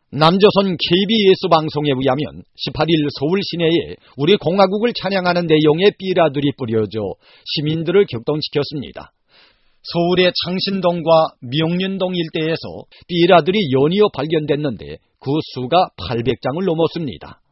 남조선 KBS 방송에 의하면 18일 서울 시내에 우리 공화국을 찬양하는 내용의 삐라들이 뿌려져 시민들을 격동시켰습니다. 서울의 창신동과 명륜동 일대에서 삐라들이 연이어 발견됐는데 그 수가 800장을 넘었습니다.